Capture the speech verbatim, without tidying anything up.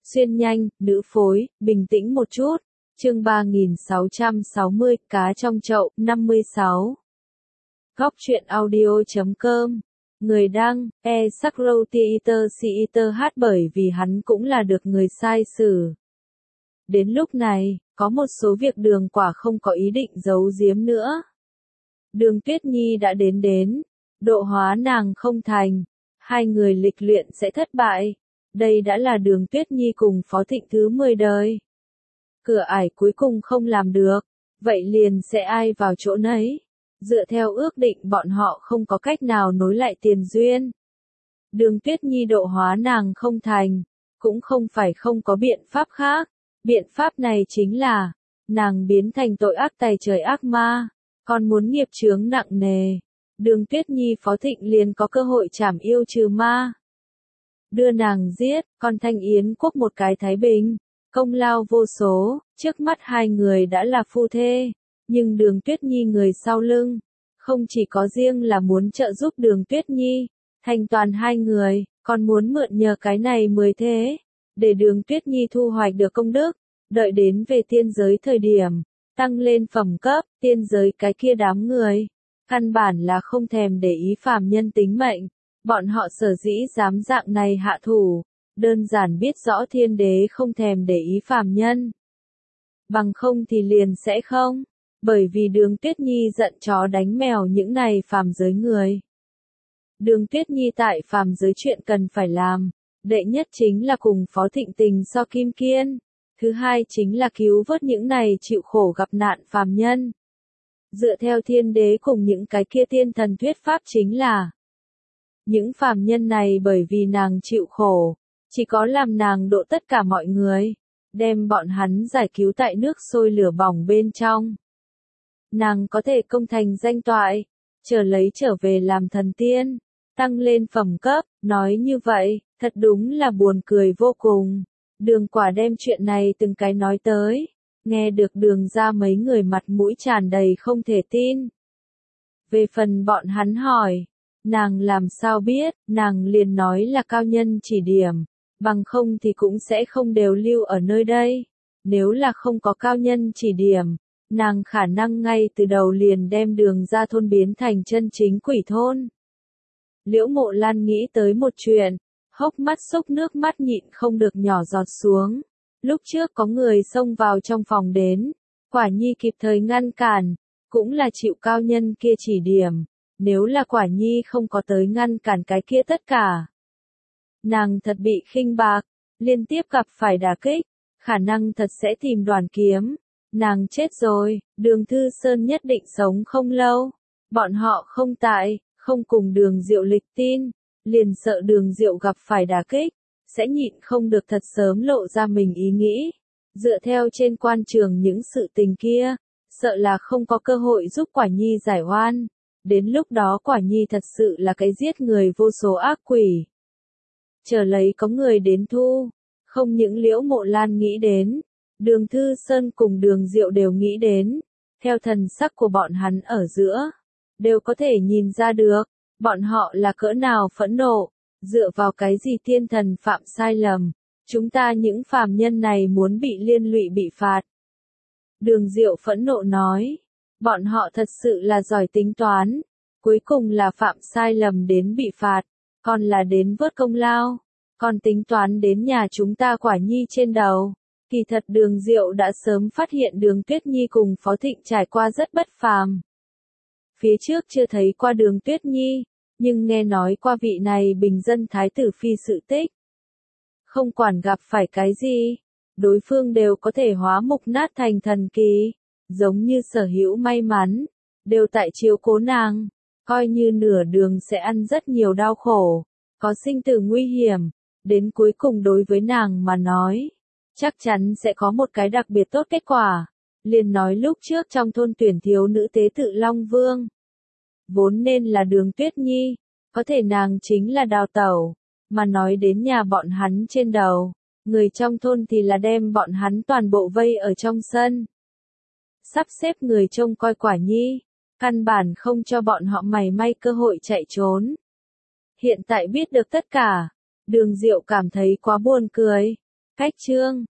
Xuyên nhanh, nữ phối, bình tĩnh một chút. Chương ba nghìn sáu trăm sáu mươi, cá trong chậu, năm mươi sáu. Góc truyện audio chấm com. Người đăng, e Sakro Theater Theater hát bởi vì hắn cũng là được người sai xử. Đến lúc này, có một số việc Đường Quả không có ý định giấu giếm nữa. Đường Tuyết Nhi đã đến đến, độ hóa nàng không thành, hai người lịch luyện sẽ thất bại. Đây đã là Đường Tuyết Nhi cùng Phó Thịnh thứ mười đời. Cửa ải cuối cùng không làm được, vậy liền sẽ ai vào chỗ nấy. Dựa theo ước định bọn họ không có cách nào nối lại tiền duyên. Đường Tuyết Nhi độ hóa nàng không thành, cũng không phải không có biện pháp khác. Biện pháp này chính là, nàng biến thành tội ác tày trời ác ma, còn muốn nghiệp chướng nặng nề. Đường Tuyết Nhi Phó Thịnh liền có cơ hội trảm yêu trừ ma. Đưa nàng giết, còn Thanh Yến quốc một cái thái bình, công lao vô số, trước mắt hai người đã là phu thê, nhưng Đường Tuyết Nhi người sau lưng, không chỉ có riêng là muốn trợ giúp Đường Tuyết Nhi, thành toàn hai người, còn muốn mượn nhờ cái này mới thế, để Đường Tuyết Nhi thu hoạch được công đức, đợi đến về tiên giới thời điểm, tăng lên phẩm cấp, tiên giới cái kia đám người, căn bản là không thèm để ý phàm nhân tính mệnh. Bọn họ sở dĩ dám dạng này hạ thủ, đơn giản biết rõ thiên đế không thèm để ý phàm nhân. Bằng không thì liền sẽ không, bởi vì Đường Tuyết Nhi giận chó đánh mèo những này phàm giới người. Đường Tuyết Nhi tại phàm giới chuyện cần phải làm, đệ nhất chính là cùng Phó Thịnh tình so kim kiên, thứ hai chính là cứu vớt những này chịu khổ gặp nạn phàm nhân. Dựa theo thiên đế cùng những cái kia tiên thần thuyết pháp chính là những phàm nhân này bởi vì nàng chịu khổ, chỉ có làm nàng độ tất cả mọi người, đem bọn hắn giải cứu tại nước sôi lửa bỏng bên trong. Nàng có thể công thành danh toại, trở lấy trở về làm thần tiên, tăng lên phẩm cấp, nói như vậy, thật đúng là buồn cười vô cùng. Đường Quả đem chuyện này từng cái nói tới, nghe được Đường ra mấy người mặt mũi tràn đầy không thể tin. Về phần bọn hắn hỏi, nàng làm sao biết, nàng liền nói là cao nhân chỉ điểm, bằng không thì cũng sẽ không đều lưu ở nơi đây. Nếu là không có cao nhân chỉ điểm, nàng khả năng ngay từ đầu liền đem Đường ra thôn biến thành chân chính quỷ thôn. Liễu Mộ Lan nghĩ tới một chuyện, hốc mắt xúc nước mắt nhịn không được nhỏ giọt xuống. Lúc trước có người xông vào trong phòng đến, Quả Nhi kịp thời ngăn cản, cũng là chịu cao nhân kia chỉ điểm. Nếu là Quả Nhi không có tới ngăn cản cái kia tất cả, nàng thật bị khinh bạc, liên tiếp gặp phải đả kích, khả năng thật sẽ tìm Đoàn Kiếm. Nàng chết rồi, Đường Thư Sơn nhất định sống không lâu. Bọn họ không tại, không cùng Đường Diệu lịch tin, liền sợ Đường Diệu gặp phải đả kích, sẽ nhịn không được thật sớm lộ ra mình ý nghĩ. Dựa theo trên quan trường những sự tình kia, sợ là không có cơ hội giúp Quả Nhi giải oan. Đến lúc đó Quả Nhi thật sự là cái giết người vô số ác quỷ. Chờ lấy có người đến thu, không những Liễu Mộ Lan nghĩ đến, Đường Thư Sơn cùng Đường Diệu đều nghĩ đến, theo thần sắc của bọn hắn ở giữa, đều có thể nhìn ra được, bọn họ là cỡ nào phẫn nộ, dựa vào cái gì thiên thần phạm sai lầm, chúng ta những phàm nhân này muốn bị liên lụy bị phạt. Đường Diệu phẫn nộ nói, bọn họ thật sự là giỏi tính toán, cuối cùng là phạm sai lầm đến bị phạt, còn là đến vớt công lao, còn tính toán đến nhà chúng ta Quả Nhi trên đầu. Kỳ thật Đường Diệu đã sớm phát hiện Đường Tuyết Nhi cùng Phó Thịnh trải qua rất bất phàm. Phía trước chưa thấy qua Đường Tuyết Nhi, nhưng nghe nói qua vị này bình dân thái tử phi sự tích. Không quản gặp phải cái gì, đối phương đều có thể hóa mục nát thành thần kỳ, giống như sở hữu may mắn, đều tại chiếu cố nàng, coi như nửa đường sẽ ăn rất nhiều đau khổ, có sinh tử nguy hiểm, đến cuối cùng đối với nàng mà nói, chắc chắn sẽ có một cái đặc biệt tốt kết quả. Liền nói lúc trước trong thôn tuyển thiếu nữ tế tự Long Vương, vốn nên là Đường Tuyết Nhi, có thể nàng chính là đào tẩu, mà nói đến nhà bọn hắn trên đầu, người trong thôn thì là đem bọn hắn toàn bộ vây ở trong sân. Sắp xếp người trông coi Quả Nhi, căn bản không cho bọn họ mảy may cơ hội chạy trốn. Hiện tại biết được tất cả, Đường Diệu cảm thấy quá buồn cười, Cách chương